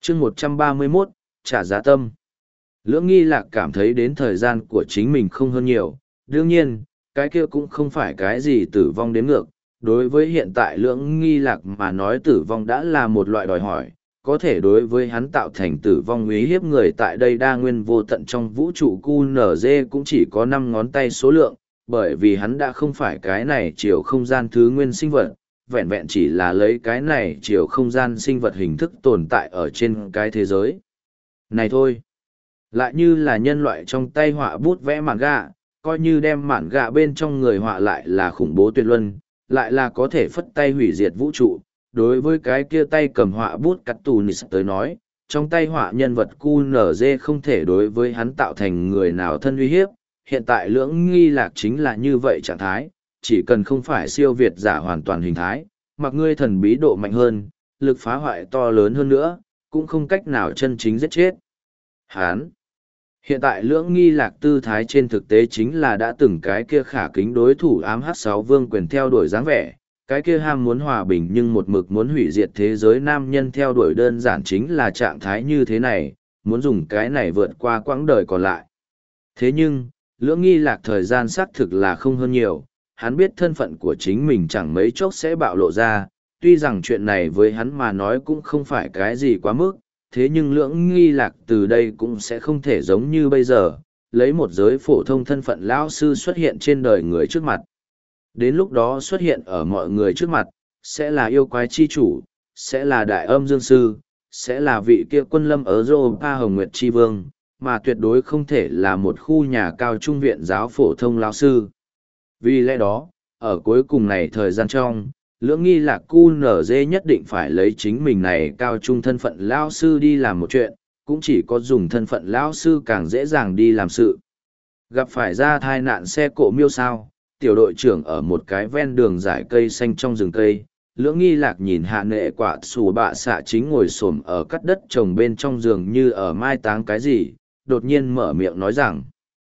chương 131, trả giá tâm. Lưỡng nghi lạc cảm thấy đến thời gian của chính mình không hơn nhiều, đương nhiên, cái kia cũng không phải cái gì tử vong đến ngược. Đối với hiện tại lưỡng nghi lạc mà nói tử vong đã là một loại đòi hỏi, có thể đối với hắn tạo thành tử vong uy hiếp người tại đây đa nguyên vô tận trong vũ trụ QNZ cũng chỉ có 5 ngón tay số lượng, bởi vì hắn đã không phải cái này chiều không gian thứ nguyên sinh vật, vẹn vẹn chỉ là lấy cái này chiều không gian sinh vật hình thức tồn tại ở trên cái thế giới này thôi. Lại như là nhân loại trong tay họa bút vẽ mảng gạ, coi như đem mảng gạ bên trong người họa lại là khủng bố tuyệt luân, lại là có thể phất tay hủy diệt vũ trụ. Đối với cái kia tay cầm họa bút cắt tù nịt tới nói, trong tay họa nhân vật QNZ không thể đối với hắn tạo thành người nào thân uy hiếp. Hiện tại lưỡng nghi lạc chính là như vậy trạng thái, chỉ cần không phải siêu việt giả hoàn toàn hình thái, mặc ngươi thần bí độ mạnh hơn, lực phá hoại to lớn hơn nữa, cũng không cách nào chân chính giết chết hắn. Hiện tại lưỡng nghi lạc tư thái trên thực tế chính là đã từng cái kia khả kính đối thủ ám H6 vương quyền theo đuổi dáng vẻ, cái kia ham muốn hòa bình nhưng một mực muốn hủy diệt thế giới nam nhân theo đuổi đơn giản chính là trạng thái như thế này, muốn dùng cái này vượt qua quãng đời còn lại. Thế nhưng, lưỡng nghi lạc thời gian xác thực là không hơn nhiều, hắn biết thân phận của chính mình chẳng mấy chốc sẽ bạo lộ ra, tuy rằng chuyện này với hắn mà nói cũng không phải cái gì quá mức, thế nhưng lưỡng nghi lạc từ đây cũng sẽ không thể giống như bây giờ, lấy một giới phổ thông thân phận lão sư xuất hiện trên đời người trước mặt. Đến lúc đó xuất hiện ở mọi người trước mặt, sẽ là yêu quái chi chủ, sẽ là đại âm dương sư, sẽ là vị kia quân lâm ở Europa Hồng Nguyệt Chi Vương, mà tuyệt đối không thể là một khu nhà cao trung viện giáo phổ thông lão sư. Vì lẽ đó, ở cuối cùng này thời gian trong, lưỡng nghi lạc QNZ nhất định phải lấy chính mình này cao trung thân phận lão sư đi làm một chuyện, cũng chỉ có dùng thân phận lão sư càng dễ dàng đi làm sự. Gặp phải ra thai nạn xe cộ miêu sao, tiểu đội trưởng ở một cái ven đường dải cây xanh trong rừng cây, lưỡng nghi lạc nhìn hạ nệ quả xù bạ xạ chính ngồi xổm ở cắt đất trồng bên trong giường như ở mai táng cái gì, đột nhiên mở miệng nói rằng,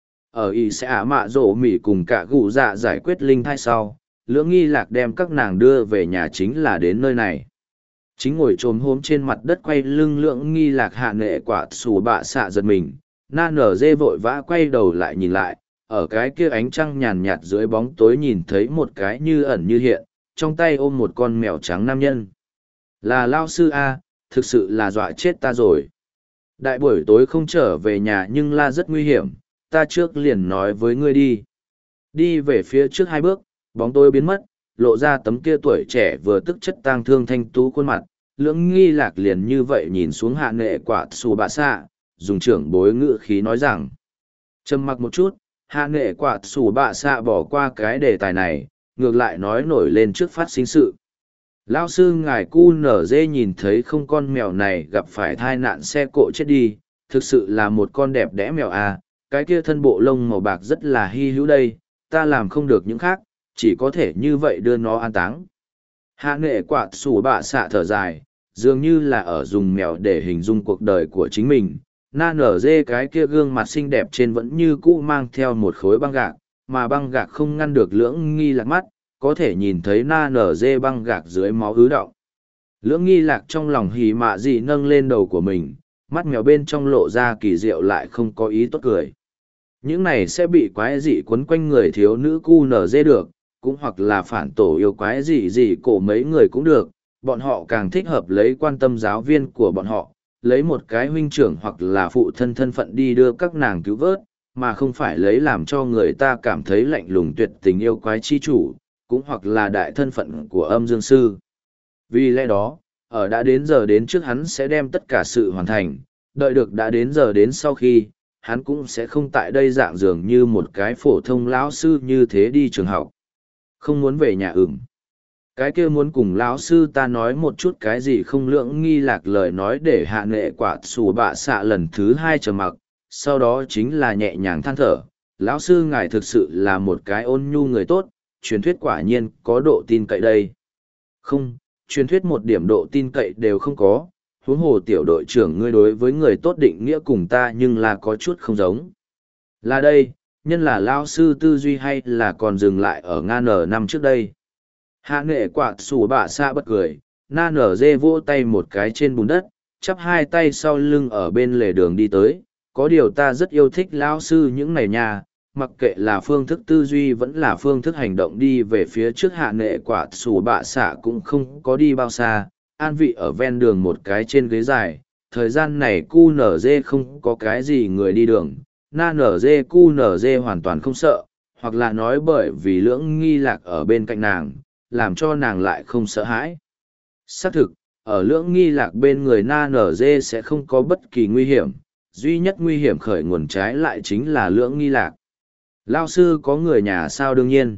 ở y sẽ ả mạ rổ mỉ cùng cả gụ dạ giải quyết linh thai sau, lưỡng nghi lạc đem các nàng đưa về nhà chính là đến nơi này. Chính ngồi trồm hôm trên mặt đất quay lưng lưỡng nghi lạc hạ nệ quả xù bạ xạ giật mình, na nở dê vội vã quay đầu lại nhìn lại, ở cái kia ánh trăng nhàn nhạt dưới bóng tối nhìn thấy một cái như ẩn như hiện, trong tay ôm một con mèo trắng nam nhân. Là lao sư A, thực sự là dọa chết ta rồi. Đại buổi tối không trở về nhà nhưng la rất nguy hiểm, ta trước liền nói với ngươi đi. Đi về phía trước 2 bước, bóng tối biến mất, lộ ra tấm kia tuổi trẻ vừa tức chất tang thương thanh tú khuôn mặt, lưỡng nghi lạc liền như vậy nhìn xuống hạ nệ quả xù bạ xạ, dùng trưởng bối ngữ khí nói rằng. Trầm mặc một chút, hạ nệ quả xù bạ xạ bỏ qua cái đề tài này, ngược lại nói nổi lên trước phát sinh sự. Lao sư ngài QNZ nhìn thấy không con mèo này gặp phải thai nạn xe cộ chết đi, thực sự là một con đẹp đẽ mèo à, cái kia thân bộ lông màu bạc rất là hy hữu đây, ta làm không được những khác, chỉ có thể như vậy đưa nó an táng. Hạ nghệ quạt xù bạ xạ thở dài, dường như là ở dùng mèo để hình dung cuộc đời của chính mình. Na nở dê cái kia gương mặt xinh đẹp trên vẫn như cũ mang theo một khối băng gạc, mà băng gạc không ngăn được lưỡng nghi lạc mắt, có thể nhìn thấy na nở dê băng gạc dưới máu ứ động. Lưỡng nghi lạc trong lòng hỉ mạ dị nâng lên đầu của mình, mắt mèo bên trong lộ ra kỳ diệu lại không có ý tốt cười. Những này sẽ bị quái dị quấn quanh người thiếu nữ QNZ được, cũng hoặc là phản tổ yêu quái dị dị cổ mấy người cũng được, bọn họ càng thích hợp lấy quan tâm giáo viên của bọn họ, lấy một cái huynh trưởng hoặc là phụ thân thân phận đi đưa các nàng cứu vớt, mà không phải lấy làm cho người ta cảm thấy lạnh lùng tuyệt tình yêu quái chi chủ, cũng hoặc là đại thân phận của âm dương sư. Vì lẽ đó, ở đã đến giờ đến trước hắn sẽ đem tất cả sự hoàn thành, đợi được đã đến giờ đến sau khi, hắn cũng sẽ không tại đây dạng dường như một cái phổ thông lão sư như thế đi trường học. Không muốn về nhà cái kia muốn cùng lão sư ta nói một chút cái gì không lưỡng nghi lạc lời nói để hạ nghệ quả xù bạ xạ lần thứ 2 trầm mặc, sau đó chính là nhẹ nhàng than thở. Lão sư ngài thực sự là một cái ôn nhu người tốt, truyền thuyết quả nhiên có độ tin cậy đây. Không, truyền thuyết một điểm độ tin cậy đều không có, huống hồ tiểu đội trưởng ngươi đối với người tốt định nghĩa cùng ta nhưng là có chút không giống. Là đây, nhân là lao sư tư duy hay là còn dừng lại ở nga nở năm trước đây. Hạ nghệ quạt xù bạ xa bất cười, na nở dê vỗ tay một cái trên bùn đất, chắp hai tay sau lưng ở bên lề đường đi tới. Có điều ta rất yêu thích lão sư những này nha, mặc kệ là phương thức tư duy vẫn là phương thức hành động đi về phía trước. Hạ nệ quả sủ bạ xạ cũng không có đi bao xa, an vị ở ven đường một cái trên ghế dài. Thời gian này QNZ không có cái gì người đi đường, na NG QNZ hoàn toàn không sợ, hoặc là nói bởi vì Lưỡng Nghi Lạc ở bên cạnh nàng, làm cho nàng lại không sợ hãi. Xác thực, ở Lưỡng Nghi Lạc bên người na NG sẽ không có bất kỳ nguy hiểm, duy nhất nguy hiểm khởi nguồn trái lại chính là Lưỡng Nghi Lạc. Lao sư có người nhà sao? Đương nhiên.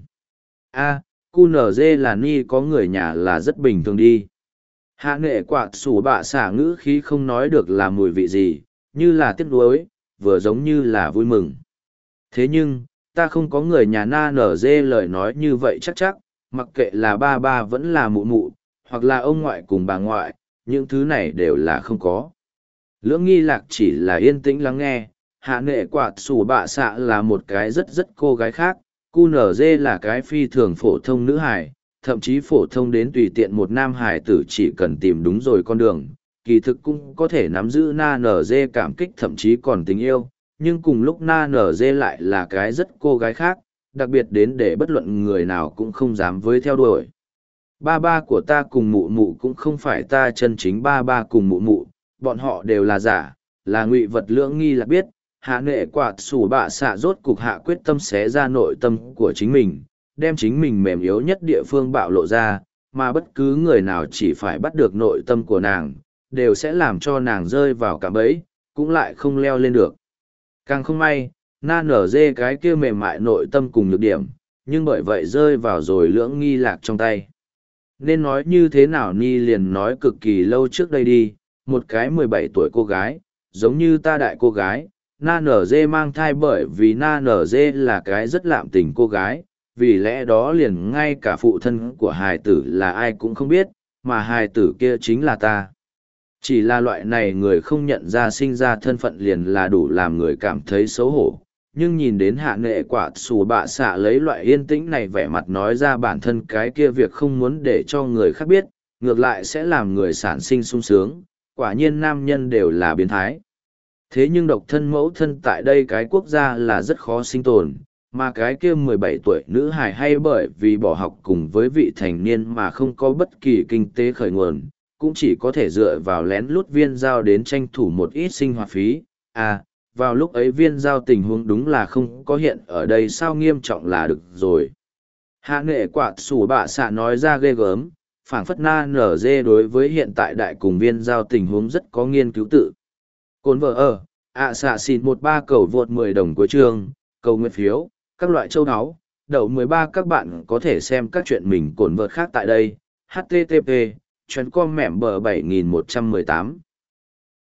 QNZ là ni có người nhà là rất bình thường đi. Hạ nghệ quạt sủ bạ xả ngữ khí không nói được là mùi vị gì, như là tiếc nuối, vừa giống như là vui mừng. Thế nhưng, ta không có người nhà na nở dê lời nói như vậy chắc, mặc kệ là ba ba vẫn là mụ mụ, hoặc là ông ngoại cùng bà ngoại, những thứ này đều là không có. Lưỡng Nghi Lạc chỉ là yên tĩnh lắng nghe. Hạ nghệ quạt sủ bạ xạ là một cái rất cô gái khác, QNZ là cái phi thường phổ thông nữ hài, thậm chí phổ thông đến tùy tiện một nam hài tử chỉ cần tìm đúng rồi con đường, kỳ thực cũng có thể nắm giữ na nở dê cảm kích thậm chí còn tình yêu, nhưng cùng lúc na nở dê lại là cái rất cô gái khác, đặc biệt đến để bất luận người nào cũng không dám với theo đuổi. Ba ba của ta cùng mụ mụ cũng không phải ta chân chính ba ba cùng mụ mụ, bọn họ đều là giả, là ngụy vật. Lưỡng Nghi Lạc biết. Hạ nghệ quạt sủ bạ xạ rốt cục hạ quyết tâm xé ra nội tâm của chính mình, đem chính mình mềm yếu nhất địa phương bạo lộ ra, mà bất cứ người nào chỉ phải bắt được nội tâm của nàng, đều sẽ làm cho nàng rơi vào cạm bẫy, cũng lại không leo lên được. Càng không may, na nở dê cái kia mềm mại nội tâm cùng nhược điểm, nhưng bởi vậy rơi vào rồi Lưỡng Nghi Lạc trong tay. Nên nói như thế nào ni liền nói cực kỳ lâu trước đây đi, một cái 17 tuổi cô gái, giống như ta đại cô gái. Na nở dê mang thai bởi vì na nở dê là cái rất lạm tình cô gái, vì lẽ đó liền ngay cả phụ thân của hài tử là ai cũng không biết, mà hài tử kia chính là ta. Chỉ là loại này người không nhận ra sinh ra thân phận liền là đủ làm người cảm thấy xấu hổ, nhưng nhìn đến hạ nghệ quả xù bạ xạ lấy loại yên tĩnh này vẻ mặt nói ra bản thân cái kia việc không muốn để cho người khác biết, ngược lại sẽ làm người sản sinh sung sướng, quả nhiên nam nhân đều là biến thái. Thế nhưng độc thân mẫu thân tại đây cái quốc gia là rất khó sinh tồn, mà cái kia 17 tuổi nữ hài hay bởi vì bỏ học cùng với vị thành niên mà không có bất kỳ kinh tế khởi nguồn, cũng chỉ có thể dựa vào lén lút Viên Giao đến tranh thủ một ít sinh hoạt phí. Vào lúc ấy Viên Giao tình huống đúng là không có hiện ở đây sao nghiêm trọng là được rồi. Hạ nghệ quạt sủ bạ xạ nói ra ghê gớm, phảng phất na nở dê đối với hiện tại đại cùng Viên Giao tình huống rất có nghiên cứu tự. Cồn vợ ở, xạ xịt 13 cầu vượt 10 đồng của trường, cầu nguyện phiếu, các loại châu áo, đậu 13 các bạn có thể xem các chuyện mình cồn vợt khác tại đây, http, chuyến com mẻm bờ 7118.